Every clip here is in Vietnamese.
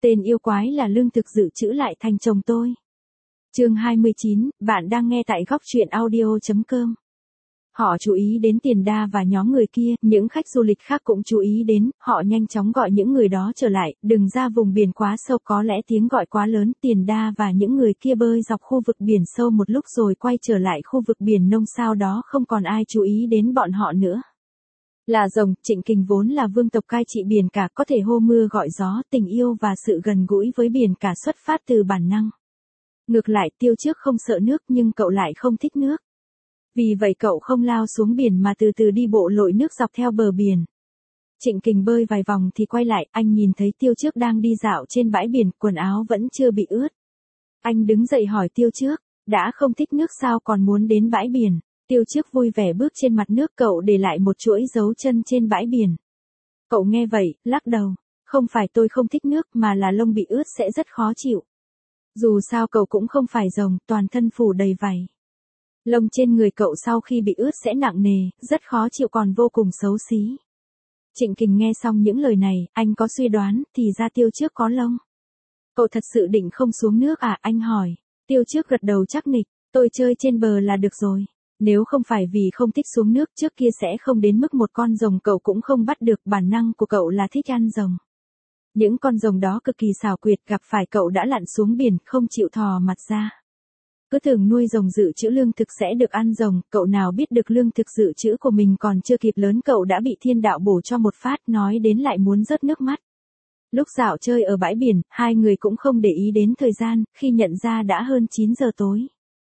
Tên yêu quái là lương thực dự trữ lại thành chồng tôi. Chương 29, bạn đang nghe tại góc truyện audio.com. Họ chú ý đến Tiền Đa và nhóm người kia, những khách du lịch khác cũng chú ý đến, họ nhanh chóng gọi những người đó trở lại, đừng ra vùng biển quá sâu, có lẽ tiếng gọi quá lớn. Tiền Đa và những người kia bơi dọc khu vực biển sâu một lúc rồi quay trở lại khu vực biển nông, sau đó không còn ai chú ý đến bọn họ nữa. Là rồng, Trịnh Kình vốn là vương tộc cai trị biển cả, có thể hô mưa gọi gió, tình yêu và sự gần gũi với biển cả xuất phát từ bản năng. Ngược lại, Tiêu Trước không sợ nước nhưng cậu lại không thích nước. Vì vậy cậu không lao xuống biển mà từ từ đi bộ lội nước dọc theo bờ biển. Trịnh Kình bơi vài vòng thì quay lại, anh nhìn thấy Tiêu Trước đang đi dạo trên bãi biển, quần áo vẫn chưa bị ướt. Anh đứng dậy hỏi Tiêu Trước, đã không thích nước sao còn muốn đến bãi biển? Tiêu Trước vui vẻ bước trên mặt nước, cậu để lại một chuỗi dấu chân trên bãi biển. Cậu nghe vậy, lắc đầu, không phải tôi không thích nước mà là lông bị ướt sẽ rất khó chịu. Dù sao cậu cũng không phải rồng, toàn thân phủ đầy vảy. Lông trên người cậu sau khi bị ướt sẽ nặng nề, rất khó chịu còn vô cùng xấu xí. Trịnh Kình nghe xong những lời này, anh có suy đoán, thì ra Tiêu Trước có lông. Cậu thật sự định không xuống nước à, anh hỏi. Tiêu Trước gật đầu chắc nịch, tôi chơi trên bờ là được rồi. Nếu không phải vì không thích xuống nước trước kia sẽ không đến mức một con rồng cậu cũng không bắt được, bản năng của cậu là thích ăn rồng. Những con rồng đó cực kỳ xảo quyệt, gặp phải cậu đã lặn xuống biển, không chịu thò mặt ra. Cứ tưởng nuôi rồng dự trữ lương thực sẽ được ăn rồng, cậu nào biết được lương thực dự trữ của mình còn chưa kịp lớn cậu đã bị thiên đạo bổ cho một phát, nói đến lại muốn rớt nước mắt. Lúc dạo chơi ở bãi biển, hai người cũng không để ý đến thời gian, khi nhận ra đã hơn 9 giờ tối.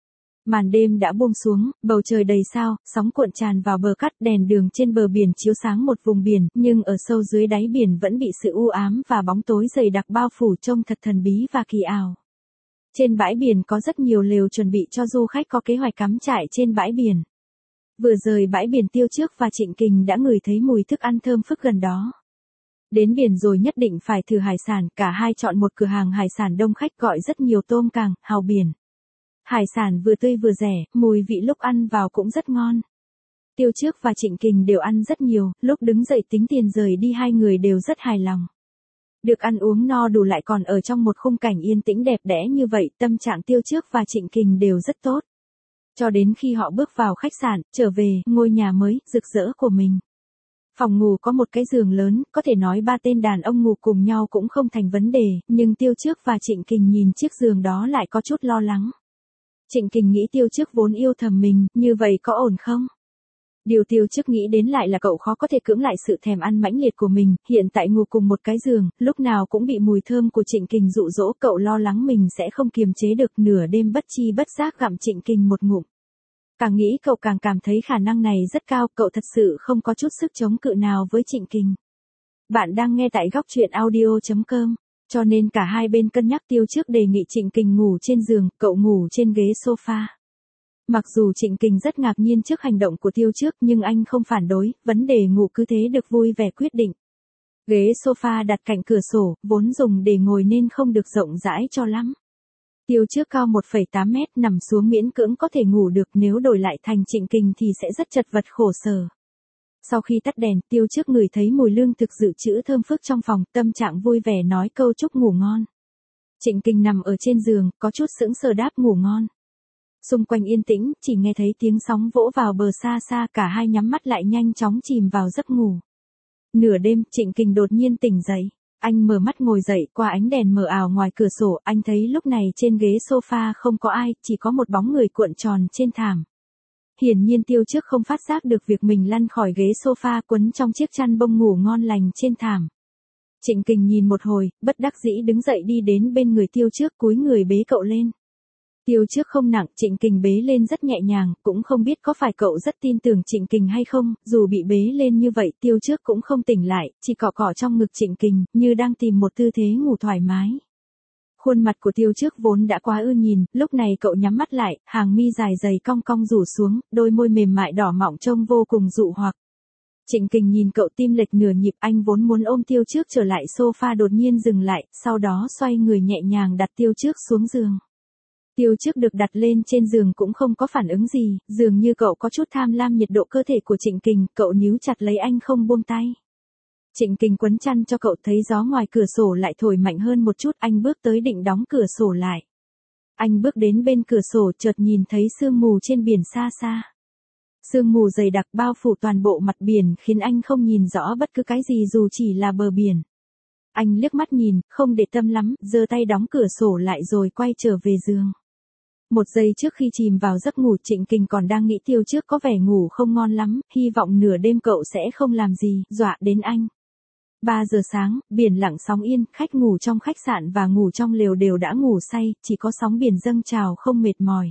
Màn đêm đã buông xuống, bầu trời đầy sao, sóng cuộn tràn vào bờ cát, đèn đường trên bờ biển chiếu sáng một vùng biển, nhưng ở sâu dưới đáy biển vẫn bị sự u ám và bóng tối dày đặc bao phủ, trông thật thần bí và kỳ ảo. Trên bãi biển có rất nhiều lều chuẩn bị cho du khách có kế hoạch cắm trại trên bãi biển. Vừa rời bãi biển, Tiêu Trước và Trịnh Kình đã ngửi thấy mùi thức ăn thơm phức gần đó. Đến biển rồi nhất định phải thử hải sản, cả hai chọn một cửa hàng hải sản đông khách gọi rất nhiều tôm càng, hàu biển. Hải sản vừa tươi vừa rẻ, mùi vị lúc ăn vào cũng rất ngon. Tiêu Trước và Trịnh Kình đều ăn rất nhiều, lúc đứng dậy tính tiền rời đi hai người đều rất hài lòng. Được ăn uống no đủ lại còn ở trong một khung cảnh yên tĩnh đẹp đẽ như vậy, tâm trạng Tiêu Trước và Trịnh Kình đều rất tốt. Cho đến khi họ bước vào khách sạn, trở về ngôi nhà mới, rực rỡ của mình. Phòng ngủ có một cái giường lớn, có thể nói ba tên đàn ông ngủ cùng nhau cũng không thành vấn đề, nhưng Tiêu Trước và Trịnh Kình nhìn chiếc giường đó lại có chút lo lắng. Trịnh Kình nghĩ Tiêu Trước vốn yêu thầm mình, như vậy có ổn không? Điều Tiêu Trước nghĩ đến lại là cậu khó có thể cưỡng lại sự thèm ăn mãnh liệt của mình, hiện tại ngủ cùng một cái giường, lúc nào cũng bị mùi thơm của Trịnh Kình dụ dỗ, cậu lo lắng mình sẽ không kiềm chế được, nửa đêm bất chi bất giác gặm Trịnh Kình một ngụm. Càng nghĩ cậu càng cảm thấy khả năng này rất cao, cậu thật sự không có chút sức chống cự nào với Trịnh Kình. Bạn đang nghe tại góc truyện audio.com. Cho nên cả hai bên cân nhắc, Tiêu Trước đề nghị Trịnh Kình ngủ trên giường, cậu ngủ trên ghế sofa. Mặc dù Trịnh Kình rất ngạc nhiên trước hành động của Tiêu Trước nhưng anh không phản đối, vấn đề ngủ cứ thế được vui vẻ quyết định. Ghế sofa đặt cạnh cửa sổ, vốn dùng để ngồi nên không được rộng rãi cho lắm. Tiêu Trước cao 1,8 mét, nằm xuống miễn cưỡng có thể ngủ được, nếu đổi lại thành Trịnh Kình thì sẽ rất chật vật khổ sở. Sau khi tắt đèn, Tiêu Trước ngửi thấy mùi lương thực dự trữ thơm phức trong phòng, tâm trạng vui vẻ nói câu chúc ngủ ngon. Trịnh Kình nằm ở trên giường, có chút sững sờ đáp ngủ ngon. Xung quanh yên tĩnh, chỉ nghe thấy tiếng sóng vỗ vào bờ xa xa, cả hai nhắm mắt lại nhanh chóng chìm vào giấc ngủ. Nửa đêm, Trịnh Kình đột nhiên tỉnh dậy. Anh mở mắt ngồi dậy, qua ánh đèn mờ ảo ngoài cửa sổ, anh thấy lúc này trên ghế sofa không có ai, chỉ có một bóng người cuộn tròn trên thảm. Hiển nhiên Tiêu Trước không phát giác được việc mình lăn khỏi ghế sofa quấn trong chiếc chăn bông ngủ ngon lành trên thảm. Trịnh Kình nhìn một hồi, bất đắc dĩ đứng dậy đi đến bên người Tiêu Trước, cúi người bế cậu lên. Tiêu Trước không nặng, Trịnh Kình bế lên rất nhẹ nhàng, cũng không biết có phải cậu rất tin tưởng Trịnh Kình hay không, dù bị bế lên như vậy Tiêu Trước cũng không tỉnh lại, chỉ cọ cọ trong ngực Trịnh Kình, như đang tìm một tư thế ngủ thoải mái. Khuôn mặt của Tiêu Trước vốn đã quá ưa nhìn, lúc này cậu nhắm mắt lại, hàng mi dài dày cong cong rủ xuống, đôi môi mềm mại đỏ mọng trông vô cùng dụ hoặc. Trịnh Kình nhìn cậu tim lệch nửa nhịp, anh vốn muốn ôm Tiêu Trước trở lại sofa đột nhiên dừng lại, sau đó xoay người nhẹ nhàng đặt Tiêu Trước xuống giường. Tiêu Trước được đặt lên trên giường cũng không có phản ứng gì, dường như cậu có chút tham lam nhiệt độ cơ thể của Trịnh Kình, cậu níu chặt lấy anh không buông tay. Trịnh Kình quấn chăn cho cậu, thấy gió ngoài cửa sổ lại thổi mạnh hơn một chút, anh bước tới định đóng cửa sổ lại. Anh bước đến bên cửa sổ chợt nhìn thấy sương mù trên biển xa xa. Sương mù dày đặc bao phủ toàn bộ mặt biển khiến anh không nhìn rõ bất cứ cái gì dù chỉ là bờ biển. Anh liếc mắt nhìn, không để tâm lắm, giơ tay đóng cửa sổ lại rồi quay trở về giường. Một giây trước khi chìm vào giấc ngủ, Trịnh Kình còn đang nghĩ Tiêu Trước có vẻ ngủ không ngon lắm, hy vọng nửa đêm cậu sẽ không làm gì, dọa đến anh. 3 giờ sáng, biển lặng sóng yên, khách ngủ trong khách sạn và ngủ trong lều đều đã ngủ say, chỉ có sóng biển dâng trào không mệt mỏi.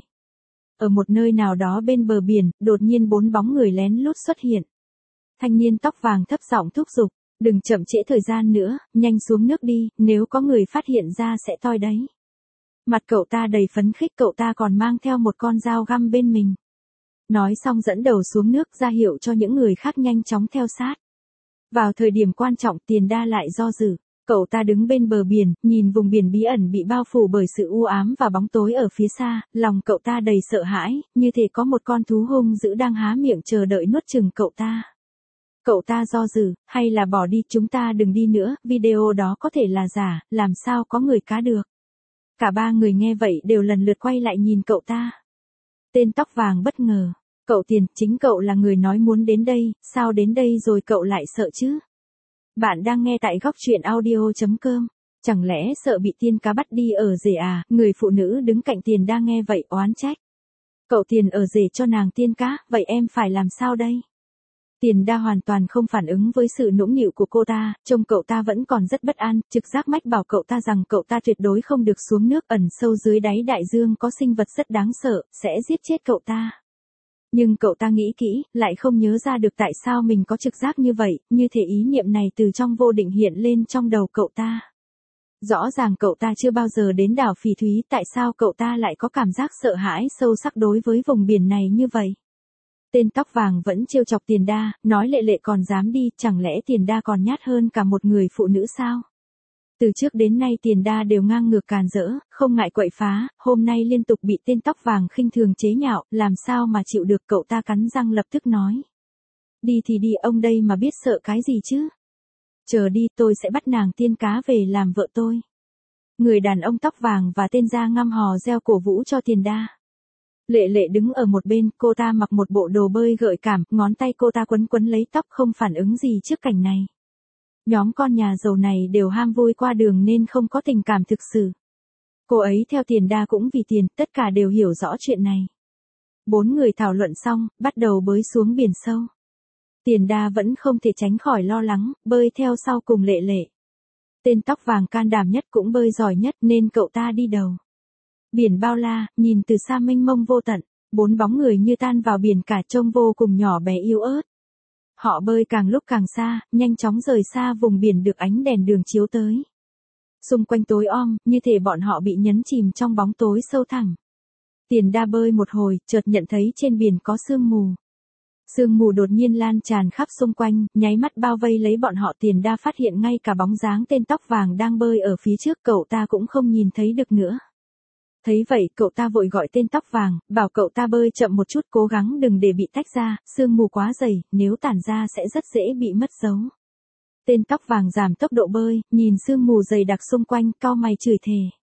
Ở một nơi nào đó bên bờ biển, đột nhiên 4 bóng người lén lút xuất hiện. Thanh niên tóc vàng thấp giọng thúc giục, đừng chậm trễ thời gian nữa, nhanh xuống nước đi, nếu có người phát hiện ra sẽ toi đấy. Mặt cậu ta đầy phấn khích, cậu ta còn mang theo một con dao găm bên mình. Nói xong dẫn đầu xuống nước ra hiệu cho những người khác nhanh chóng theo sát. Vào thời điểm quan trọng, Tiền Đa lại do dự. Cậu ta đứng bên bờ biển, nhìn vùng biển bí ẩn bị bao phủ bởi sự u ám và bóng tối ở phía xa, lòng cậu ta đầy sợ hãi, như thể có một con thú hung dữ đang há miệng chờ đợi nuốt chửng cậu ta. Cậu ta do dự, hay là bỏ đi, chúng ta đừng đi nữa, video đó có thể là giả, làm sao có người cá được. Cả 3 người nghe vậy đều lần lượt quay lại nhìn cậu ta. Tên tóc vàng bất ngờ. Cậu Tiền, chính cậu là người nói muốn đến đây, sao đến đây rồi cậu lại sợ chứ? Bạn đang nghe tại góc truyện audio.com. Chẳng lẽ sợ bị tiên cá bắt đi ở rể à? Người phụ nữ đứng cạnh Tiền Đa nghe vậy oán trách. Cậu Tiền ở rể cho nàng tiên cá, vậy em phải làm sao đây? Tiền Đa hoàn toàn không phản ứng với sự nũng nịu của cô ta, trông cậu ta vẫn còn rất bất an, trực giác mách bảo cậu ta rằng cậu ta tuyệt đối không được xuống nước, ẩn sâu dưới đáy đại dương có sinh vật rất đáng sợ, sẽ giết chết cậu ta. Nhưng cậu ta nghĩ kỹ, lại không nhớ ra được tại sao mình có trực giác như vậy, như thể ý niệm này từ trong vô định hiện lên trong đầu cậu ta. Rõ ràng cậu ta chưa bao giờ đến đảo Phỉ Thúy, tại sao cậu ta lại có cảm giác sợ hãi sâu sắc đối với vùng biển này như vậy? Tên tóc vàng vẫn trêu chọc Tiền Đa, nói Lệ Lệ còn dám đi, chẳng lẽ Tiền Đa còn nhát hơn cả một người phụ nữ sao? Từ trước đến nay Tiền Đa đều ngang ngược càn rỡ, không ngại quậy phá, hôm nay liên tục bị tên tóc vàng khinh thường chế nhạo, làm sao mà chịu được, cậu ta cắn răng lập tức nói. Đi thì đi, ông đây mà biết sợ cái gì chứ? Chờ đi, tôi sẽ bắt nàng tiên cá về làm vợ tôi. Người đàn ông tóc vàng và tên da ngăm hò reo cổ vũ cho Tiền Đa. Lệ Lệ đứng ở một bên, cô ta mặc một bộ đồ bơi gợi cảm, ngón tay cô ta quấn quấn lấy tóc không phản ứng gì trước cảnh này. Nhóm con nhà giàu này đều ham vui qua đường nên không có tình cảm thực sự. Cô ấy theo Tiền Đa cũng vì tiền, tất cả đều hiểu rõ chuyện này. 4 người thảo luận xong, bắt đầu bơi xuống biển sâu. Tiền Đa vẫn không thể tránh khỏi lo lắng, bơi theo sau cùng Lệ Lệ. Tên tóc vàng can đảm nhất cũng bơi giỏi nhất nên cậu ta đi đầu. Biển bao la, nhìn từ xa mênh mông vô tận, 4 bóng người như tan vào biển cả, trông vô cùng nhỏ bé yếu ớt. Họ bơi càng lúc càng xa, nhanh chóng rời xa vùng biển được ánh đèn đường chiếu tới. Xung quanh tối om, như thể bọn họ bị nhấn chìm trong bóng tối sâu thẳm. Tiền Đa bơi một hồi, chợt nhận thấy trên biển có sương mù. Sương mù đột nhiên lan tràn khắp xung quanh, nháy mắt bao vây lấy bọn họ. Tiền Đa phát hiện ngay cả bóng dáng tên tóc vàng đang bơi ở phía trước cậu ta cũng không nhìn thấy được nữa. Thấy vậy, cậu ta vội gọi tên tóc vàng, bảo cậu ta bơi chậm một chút, cố gắng đừng để bị tách ra, sương mù quá dày, nếu tản ra sẽ rất dễ bị mất dấu. Tên tóc vàng giảm tốc độ bơi, nhìn sương mù dày đặc xung quanh, cau mày chửi thề.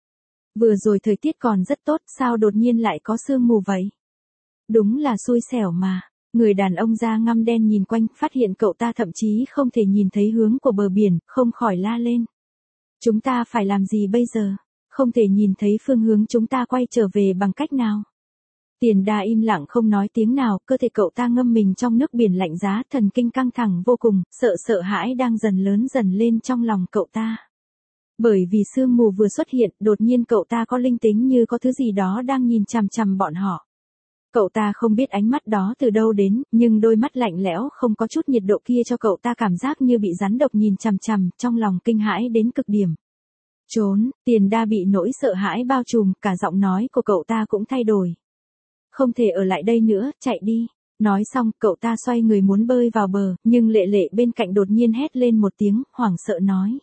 Vừa rồi thời tiết còn rất tốt, sao đột nhiên lại có sương mù vậy? Đúng là xui xẻo mà. Người đàn ông da ngăm đen nhìn quanh, phát hiện cậu ta thậm chí không thể nhìn thấy hướng của bờ biển, không khỏi la lên. Chúng ta phải làm gì bây giờ? Không thể nhìn thấy phương hướng, chúng ta quay trở về bằng cách nào? Tiền Đa im lặng không nói tiếng nào, cơ thể cậu ta ngâm mình trong nước biển lạnh giá, thần kinh căng thẳng vô cùng, sợ hãi đang dần lớn dần lên trong lòng cậu ta. Bởi vì sương mù vừa xuất hiện, đột nhiên cậu ta có linh tính như có thứ gì đó đang nhìn chằm chằm bọn họ. Cậu ta không biết ánh mắt đó từ đâu đến, nhưng đôi mắt lạnh lẽo không có chút nhiệt độ kia cho cậu ta cảm giác như bị rắn độc nhìn chằm chằm, trong lòng kinh hãi đến cực điểm. Trốn, Tiền Đa bị nỗi sợ hãi bao trùm, cả giọng nói của cậu ta cũng thay đổi. Không thể ở lại đây nữa, chạy đi. Nói xong, cậu ta xoay người muốn bơi vào bờ, nhưng Lệ Lệ bên cạnh đột nhiên hét lên một tiếng, hoảng sợ nói.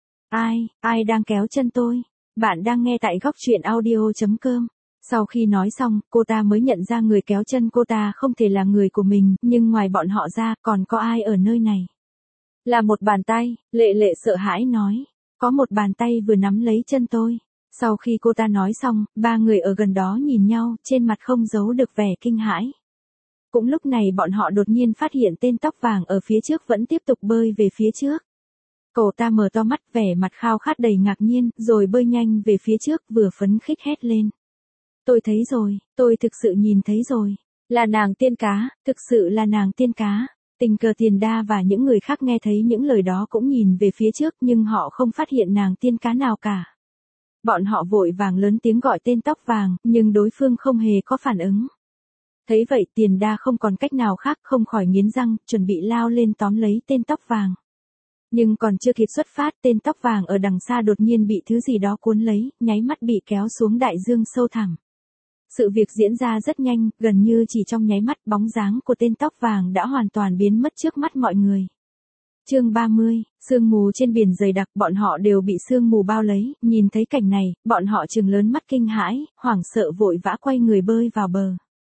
Ai đang kéo chân tôi? Bạn đang nghe tại góc truyện audio.com. Sau khi nói xong, cô ta mới nhận ra người kéo chân cô ta không thể là người của mình, nhưng ngoài bọn họ ra, còn có ai ở nơi này? Là một bàn tay, Lệ Lệ sợ hãi nói. Có một bàn tay vừa nắm lấy chân tôi. Sau khi cô ta nói xong, ba người ở gần đó nhìn nhau, trên mặt không giấu được vẻ kinh hãi. Cũng lúc này bọn họ đột nhiên phát hiện tên tóc vàng ở phía trước vẫn tiếp tục bơi về phía trước. Cậu ta mở to mắt, vẻ mặt khao khát đầy ngạc nhiên, rồi bơi nhanh về phía trước, vừa phấn khích hét lên. Tôi thấy rồi, tôi thực sự nhìn thấy rồi. Là nàng tiên cá, thực sự là nàng tiên cá. Tình cờ Tiền Đa và những người khác nghe thấy những lời đó cũng nhìn về phía trước, nhưng họ không phát hiện nàng tiên cá nào cả. Bọn họ vội vàng lớn tiếng gọi tên tóc vàng, nhưng đối phương không hề có phản ứng. Thấy vậy Tiền Đa không còn cách nào khác, không khỏi nghiến răng, chuẩn bị lao lên tóm lấy tên tóc vàng. Nhưng còn chưa kịp xuất phát, tên tóc vàng ở đằng xa đột nhiên bị thứ gì đó cuốn lấy, nháy mắt bị kéo xuống đại dương sâu thẳm. Sự việc diễn ra rất nhanh, gần như chỉ trong nháy mắt, bóng dáng của tên tóc vàng đã hoàn toàn biến mất trước mắt mọi người. Chương 30, sương mù trên biển dày đặc, bọn họ đều bị sương mù bao lấy, nhìn thấy cảnh này, bọn họ trừng lớn mắt kinh hãi, hoảng sợ vội vã quay người bơi vào bờ.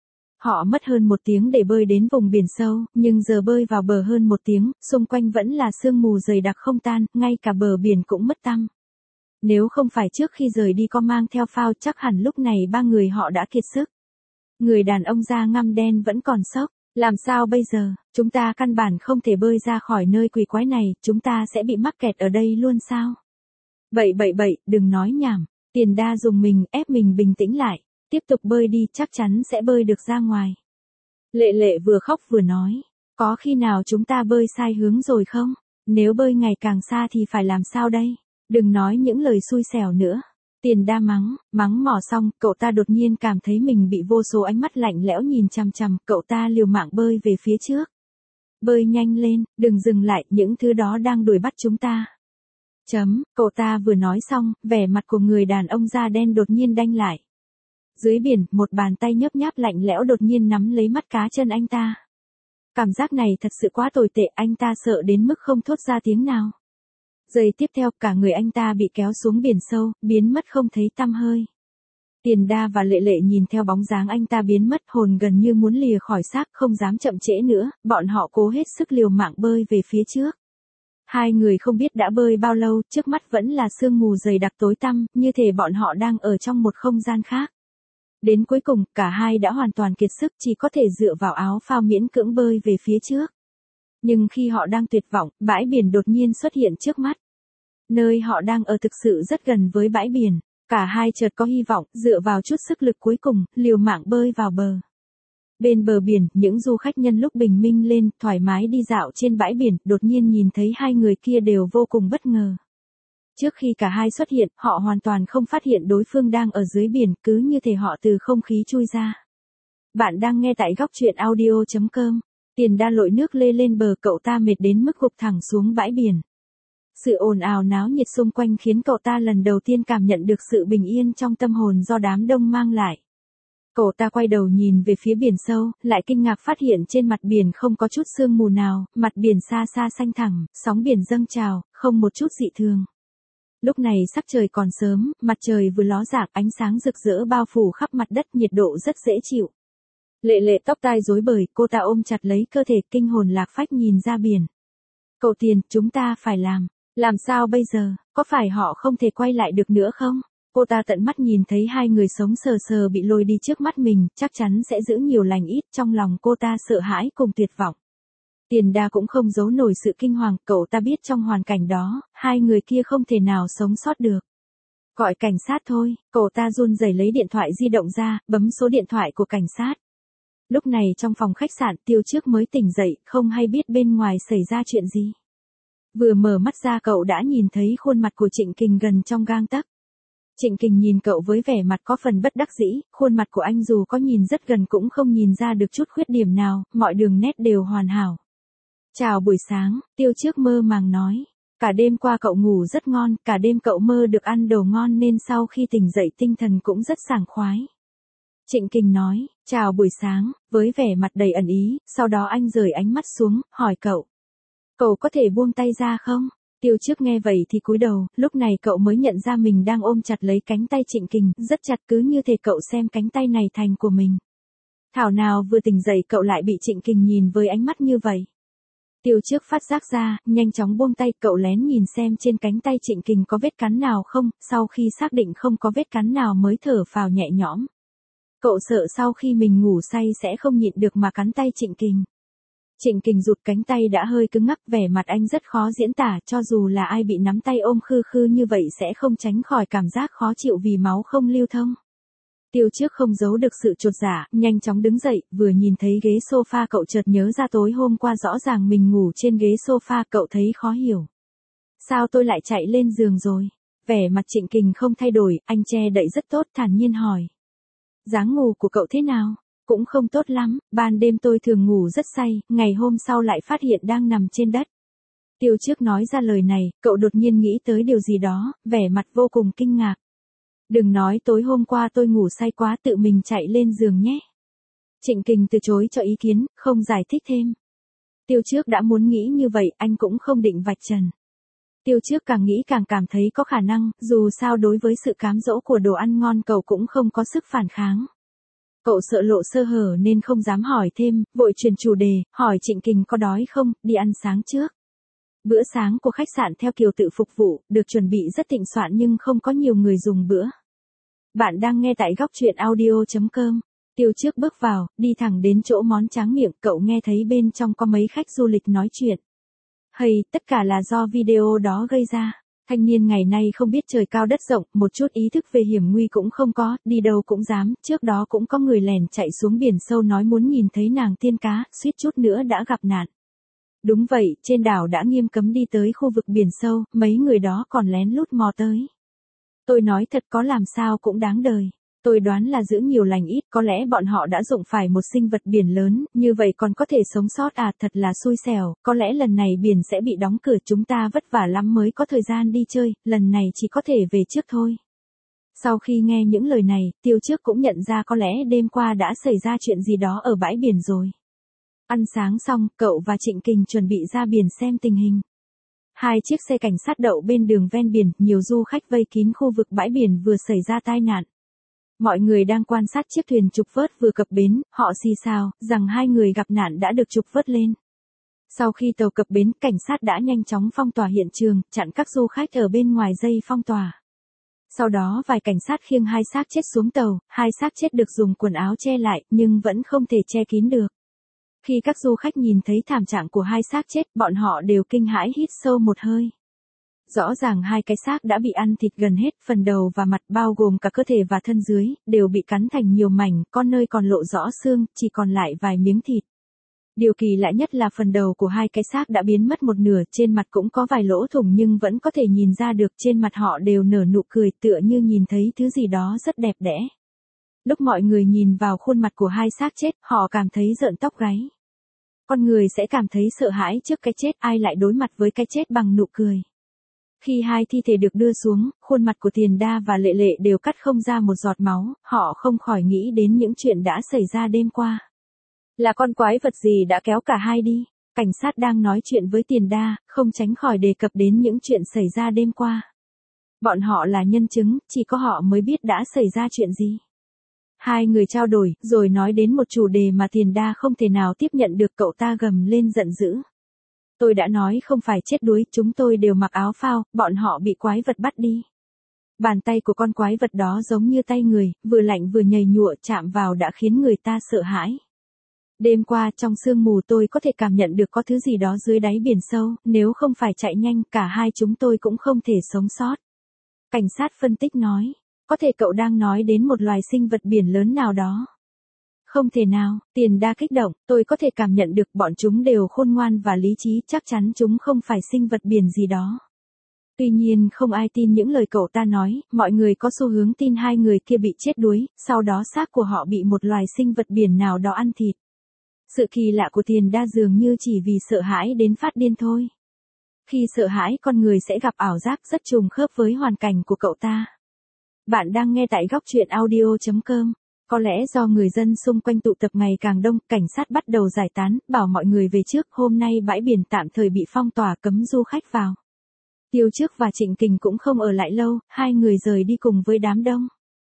Họ mất hơn 1 tiếng để bơi đến vùng biển sâu, nhưng giờ bơi vào bờ hơn 1 tiếng, xung quanh vẫn là sương mù dày đặc không tan, ngay cả bờ biển cũng mất tăm. Nếu không phải trước khi rời đi có mang theo phao, chắc hẳn lúc này ba người họ đã kiệt sức. Người đàn ông da ngăm đen vẫn còn sốc. Làm sao bây giờ, chúng ta căn bản không thể bơi ra khỏi nơi quỷ quái này, chúng ta sẽ bị mắc kẹt ở đây luôn sao? Bậy, đừng nói nhảm. Tiền Đa dùng mình, ép mình bình tĩnh lại. Tiếp tục bơi đi, chắc chắn sẽ bơi được ra ngoài. Lệ Lệ vừa khóc vừa nói. Có khi nào chúng ta bơi sai hướng rồi không? Nếu bơi ngày càng xa thì phải làm sao đây? Đừng nói những lời xui xẻo nữa. Tiền Đa mắng mỏ xong, cậu ta đột nhiên cảm thấy mình bị vô số ánh mắt lạnh lẽo nhìn chằm chằm, cậu ta liều mạng bơi về phía trước. Bơi nhanh lên, đừng dừng lại, những thứ đó đang đuổi bắt chúng ta. Cậu ta vừa nói xong, vẻ mặt của người đàn ông da đen đột nhiên đanh lại. Dưới biển, một bàn tay nhớp nháp lạnh lẽo đột nhiên nắm lấy mắt cá chân anh ta. Cảm giác này thật sự quá tồi tệ, anh ta sợ đến mức không thốt ra tiếng nào. Giây tiếp theo, cả người anh ta bị kéo xuống biển sâu, biến mất không thấy tăm hơi. Tiền Đa và Lệ Lệ nhìn theo bóng dáng anh ta biến mất, hồn gần như muốn lìa khỏi xác, không dám chậm trễ nữa, bọn họ cố hết sức liều mạng bơi về phía trước. Hai người không biết đã bơi bao lâu, trước mắt vẫn là sương mù dày đặc tối tăm, như thể bọn họ đang ở trong một không gian khác. Đến cuối cùng, cả hai đã hoàn toàn kiệt sức, chỉ có thể dựa vào áo phao miễn cưỡng bơi về phía trước. Nhưng khi họ đang tuyệt vọng, bãi biển đột nhiên xuất hiện trước mắt. Nơi họ đang ở thực sự rất gần với bãi biển. Cả hai chợt có hy vọng, dựa vào chút sức lực cuối cùng, liều mạng bơi vào bờ. Bên bờ biển, những du khách nhân lúc bình minh lên, thoải mái đi dạo trên bãi biển, đột nhiên nhìn thấy hai người kia đều vô cùng bất ngờ. Trước khi cả hai xuất hiện, họ hoàn toàn không phát hiện đối phương đang ở dưới biển, cứ như thể họ từ không khí chui ra. Bạn đang nghe tại góc truyện audio.com. Tiền Đa lội nước lê lên bờ, cậu ta mệt đến mức gục thẳng xuống bãi biển. Sự ồn ào náo nhiệt xung quanh khiến cậu ta lần đầu tiên cảm nhận được sự bình yên trong tâm hồn do đám đông mang lại. Cậu ta quay đầu nhìn về phía biển sâu, lại kinh ngạc phát hiện trên mặt biển không có chút sương mù nào, mặt biển xa xa xanh thẳm, sóng biển dâng trào, không một chút dị thường. Lúc này sắc trời còn sớm, mặt trời vừa ló dạng, ánh sáng rực rỡ bao phủ khắp mặt đất, nhiệt độ rất dễ chịu. Lệ Lệ tóc tai rối bời, cô ta ôm chặt lấy cơ thể, kinh hồn lạc phách nhìn ra biển. Cậu Tiền, chúng ta phải làm sao bây giờ, có phải họ không thể quay lại được nữa không? Cô ta tận mắt nhìn thấy hai người sống sờ sờ bị lôi đi trước mắt mình, chắc chắn sẽ giữ nhiều lành ít, trong lòng cô ta sợ hãi cùng tuyệt vọng. Tiền Đa cũng không giấu nổi sự kinh hoàng, cậu ta biết trong hoàn cảnh đó, hai người kia không thể nào sống sót được. Gọi cảnh sát thôi, cậu ta run rẩy lấy điện thoại di động ra, bấm số điện thoại của cảnh sát. Lúc này trong phòng khách sạn, Tiêu Trước mới tỉnh dậy, không hay biết bên ngoài xảy ra chuyện gì. Vừa mở mắt ra cậu đã nhìn thấy khuôn mặt của Trịnh Kình gần trong gang tấc. Trịnh Kình nhìn cậu với vẻ mặt có phần bất đắc dĩ, khuôn mặt của anh dù có nhìn rất gần cũng không nhìn ra được chút khuyết điểm nào, mọi đường nét đều hoàn hảo. Chào buổi sáng, Tiêu Trước mơ màng nói. Cả đêm qua cậu ngủ rất ngon, cả đêm cậu mơ được ăn đồ ngon nên sau khi tỉnh dậy tinh thần cũng rất sảng khoái. Trịnh Kình nói, chào buổi sáng, với vẻ mặt đầy ẩn ý, sau đó anh rời ánh mắt xuống, hỏi cậu. Cậu có thể buông tay ra không? Tiêu Trước nghe vậy thì cúi đầu, lúc này cậu mới nhận ra mình đang ôm chặt lấy cánh tay Trịnh Kình, rất chặt cứ như thể cậu xem cánh tay này thành của mình. Thảo nào vừa tỉnh dậy cậu lại bị Trịnh Kình nhìn với ánh mắt như vậy. Tiêu Trước phát giác ra, nhanh chóng buông tay, cậu lén nhìn xem trên cánh tay Trịnh Kình có vết cắn nào không, sau khi xác định không có vết cắn nào mới thở phào nhẹ nhõm. Cậu sợ sau khi mình ngủ say sẽ không nhịn được mà cắn tay Trịnh Kình. Trịnh Kình rụt cánh tay đã hơi cứng ngắc, vẻ mặt anh rất khó diễn tả, cho dù là ai bị nắm tay ôm khư khư như vậy sẽ không tránh khỏi cảm giác khó chịu vì máu không lưu thông. Tiêu Trước không giấu được sự chột dạ, nhanh chóng đứng dậy, vừa nhìn thấy ghế sofa cậu chợt nhớ ra tối hôm qua rõ ràng mình ngủ trên ghế sofa, cậu thấy khó hiểu. Sao tôi lại chạy lên giường rồi? Vẻ mặt Trịnh Kình không thay đổi, anh che đậy rất tốt, thản nhiên hỏi. Dáng ngủ của cậu thế nào? Cũng không tốt lắm, ban đêm tôi thường ngủ rất say, ngày hôm sau lại phát hiện đang nằm trên đất. Tiêu Trước nói ra lời này, cậu đột nhiên nghĩ tới điều gì đó, vẻ mặt vô cùng kinh ngạc. Đừng nói tối hôm qua tôi ngủ say quá, tự mình chạy lên giường nhé. Trịnh Kình từ chối cho ý kiến, không giải thích thêm. Tiêu Trước đã muốn nghĩ như vậy, anh cũng không định vạch trần. Tiêu Trước càng nghĩ càng cảm thấy có khả năng, dù sao đối với sự cám dỗ của đồ ăn ngon cậu cũng không có sức phản kháng. Cậu sợ lộ sơ hở nên không dám hỏi thêm, vội chuyển chủ đề, hỏi Trịnh Kình có đói không, đi ăn sáng trước. Bữa sáng của khách sạn theo kiểu tự phục vụ, được chuẩn bị rất thịnh soạn nhưng không có nhiều người dùng bữa. Bạn đang nghe tại góc truyện audio.com. Tiêu Trước bước vào, đi thẳng đến chỗ món tráng miệng, cậu nghe thấy bên trong có mấy khách du lịch nói chuyện. Hay, tất cả là do video đó gây ra. Thanh niên ngày nay không biết trời cao đất rộng, một chút ý thức về hiểm nguy cũng không có, đi đâu cũng dám, trước đó cũng có người lèn chạy xuống biển sâu nói muốn nhìn thấy nàng tiên cá, suýt chút nữa đã gặp nạn. Đúng vậy, trên đảo đã nghiêm cấm đi tới khu vực biển sâu, mấy người đó còn lén lút mò tới. Tôi nói thật, có làm sao cũng đáng đời. Tôi đoán là giữ nhiều lành ít, có lẽ bọn họ đã dụng phải một sinh vật biển lớn, như vậy còn có thể sống sót à, thật là xui xẻo, có lẽ lần này biển sẽ bị đóng cửa, chúng ta vất vả lắm mới có thời gian đi chơi, lần này chỉ có thể về trước thôi. Sau khi nghe những lời này, Tiêu Trước cũng nhận ra có lẽ đêm qua đã xảy ra chuyện gì đó ở bãi biển rồi. Ăn sáng xong, cậu và Trịnh Kình chuẩn bị ra biển xem tình hình. Hai chiếc xe cảnh sát đậu bên đường ven biển, nhiều du khách vây kín khu vực bãi biển vừa xảy ra tai nạn. Mọi người đang quan sát chiếc thuyền trục vớt vừa cập bến, họ xì xào, rằng hai người gặp nạn đã được trục vớt lên. Sau khi tàu cập bến, cảnh sát đã nhanh chóng phong tỏa hiện trường, chặn các du khách ở bên ngoài dây phong tỏa. Sau đó vài cảnh sát khiêng hai xác chết xuống tàu, hai xác chết được dùng quần áo che lại, nhưng vẫn không thể che kín được. Khi các du khách nhìn thấy thảm trạng của hai xác chết, bọn họ đều kinh hãi hít sâu một hơi. Rõ ràng hai cái xác đã bị ăn thịt gần hết, phần đầu và mặt bao gồm cả cơ thể và thân dưới, đều bị cắn thành nhiều mảnh, có nơi còn lộ rõ xương, chỉ còn lại vài miếng thịt. Điều kỳ lạ nhất là phần đầu của hai cái xác đã biến mất một nửa, trên mặt cũng có vài lỗ thủng nhưng vẫn có thể nhìn ra được trên mặt họ đều nở nụ cười tựa như nhìn thấy thứ gì đó rất đẹp đẽ. Lúc mọi người nhìn vào khuôn mặt của hai xác chết, họ cảm thấy rợn tóc gáy. Con người sẽ cảm thấy sợ hãi trước cái chết, ai lại đối mặt với cái chết bằng nụ cười. Khi hai thi thể được đưa xuống, khuôn mặt của Tiền Đa và Lệ Lệ đều cắt không ra một giọt máu, họ không khỏi nghĩ đến những chuyện đã xảy ra đêm qua. Là con quái vật gì đã kéo cả hai đi? Cảnh sát đang nói chuyện với Tiền Đa, không tránh khỏi đề cập đến những chuyện xảy ra đêm qua. Bọn họ là nhân chứng, chỉ có họ mới biết đã xảy ra chuyện gì. Hai người trao đổi, rồi nói đến một chủ đề mà Tiền Đa không thể nào tiếp nhận được, cậu ta gầm lên giận dữ. Tôi đã nói không phải chết đuối, chúng tôi đều mặc áo phao, bọn họ bị quái vật bắt đi. Bàn tay của con quái vật đó giống như tay người, vừa lạnh vừa nhầy nhụa, chạm vào đã khiến người ta sợ hãi. Đêm qua trong sương mù tôi có thể cảm nhận được có thứ gì đó dưới đáy biển sâu, nếu không phải chạy nhanh, cả hai chúng tôi cũng không thể sống sót. Cảnh sát phân tích nói, có thể cậu đang nói đến một loài sinh vật biển lớn nào đó. Không thể nào, Tiền Đa kích động, tôi có thể cảm nhận được bọn chúng đều khôn ngoan và lý trí, chắc chắn chúng không phải sinh vật biển gì đó. Tuy nhiên không ai tin những lời cậu ta nói, mọi người có xu hướng tin hai người kia bị chết đuối, sau đó xác của họ bị một loài sinh vật biển nào đó ăn thịt. Sự kỳ lạ của Tiền Đa dường như chỉ vì sợ hãi đến phát điên thôi. Khi sợ hãi con người sẽ gặp ảo giác, rất trùng khớp với hoàn cảnh của cậu ta. Bạn đang nghe tại góc truyện audio.com. Có lẽ do người dân xung quanh tụ tập ngày càng đông, cảnh sát bắt đầu giải tán, bảo mọi người về trước, hôm nay bãi biển tạm thời bị phong tỏa cấm du khách vào. Tiêu Trước và Trịnh Kình cũng không ở lại lâu, hai người rời đi cùng với đám đông.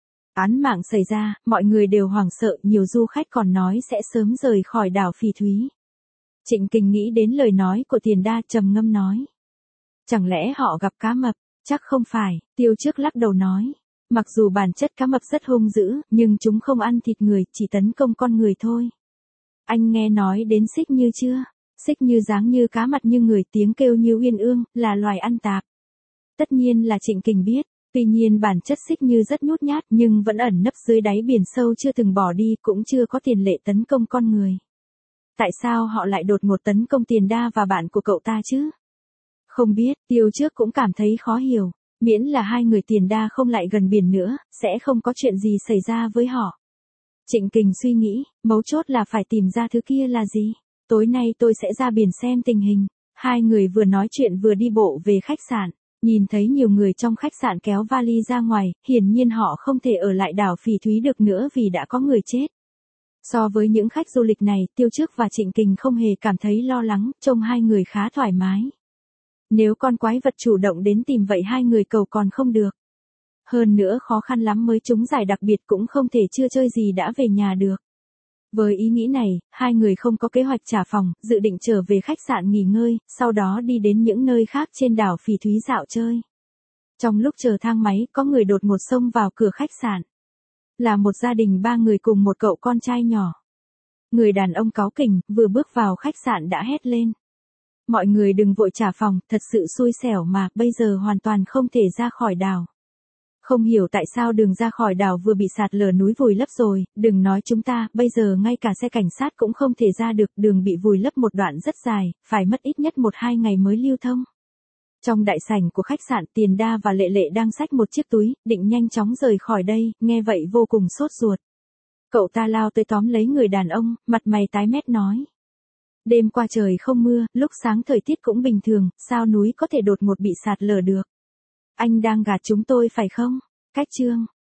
Án mạng xảy ra, mọi người đều hoảng sợ, nhiều du khách còn nói sẽ sớm rời khỏi đảo Phỉ Thúy. Trịnh Kình nghĩ đến lời nói của Tiền Đa, trầm ngâm nói. Chẳng lẽ họ gặp cá mập? Chắc không phải, Tiêu Trước lắc đầu nói. Mặc dù bản chất cá mập rất hung dữ, nhưng chúng không ăn thịt người, chỉ tấn công con người thôi. Anh nghe nói đến Xích Như chưa? Xích Như dáng như cá, mặt như người, tiếng kêu như uyên ương, là loài ăn tạp. Tất nhiên là Trịnh Kình biết, tuy nhiên bản chất Xích Như rất nhút nhát nhưng vẫn ẩn nấp dưới đáy biển sâu, chưa từng bỏ đi, cũng chưa có tiền lệ tấn công con người. Tại sao họ lại đột ngột tấn công Tiền Đa và bạn của cậu ta chứ? Không biết, Tiêu Trước cũng cảm thấy khó hiểu, miễn là hai người Tiền Đa không lại gần biển nữa, sẽ không có chuyện gì xảy ra với họ. Trịnh Kình suy nghĩ, mấu chốt là phải tìm ra thứ kia là gì. Tối nay tôi sẽ ra biển xem tình hình. Hai người vừa nói chuyện vừa đi bộ về khách sạn, nhìn thấy nhiều người trong khách sạn kéo vali ra ngoài, hiển nhiên họ không thể ở lại đảo Phỉ Thúy được nữa vì đã có người chết. So với những khách du lịch này, Tiêu Trước và Trịnh Kình không hề cảm thấy lo lắng, trông hai người khá thoải mái. Nếu con quái vật chủ động đến tìm vậy hai người cầu còn không được. Hơn nữa khó khăn lắm mới trúng giải đặc biệt, cũng không thể chưa chơi gì đã về nhà được. Với ý nghĩ này, hai người không có kế hoạch trả phòng, dự định trở về khách sạn nghỉ ngơi, sau đó đi đến những nơi khác trên đảo Phỉ Thúy dạo chơi. Trong lúc chờ thang máy, có người đột ngột xông vào cửa khách sạn. Là một gia đình 3 người cùng một cậu con trai nhỏ. Người đàn ông cáu kỉnh, vừa bước vào khách sạn đã hét lên. Mọi người đừng vội trả phòng, thật sự xui xẻo mà, bây giờ hoàn toàn không thể ra khỏi đảo. Không hiểu tại sao đường ra khỏi đảo vừa bị sạt lở núi vùi lấp rồi, đừng nói chúng ta, bây giờ ngay cả xe cảnh sát cũng không thể ra được, đường bị vùi lấp một đoạn rất dài, phải mất ít nhất 1-2 ngày mới lưu thông. Trong đại sảnh của khách sạn, Tiền Đa và Lệ Lệ đang xách một chiếc túi, định nhanh chóng rời khỏi đây, nghe vậy vô cùng sốt ruột. Cậu ta lao tới tóm lấy người đàn ông, mặt mày tái mét nói. Đêm qua trời không mưa, lúc sáng thời tiết cũng bình thường, sao núi có thể đột ngột bị sạt lở được? Anh đang gạt chúng tôi phải không? Cách chương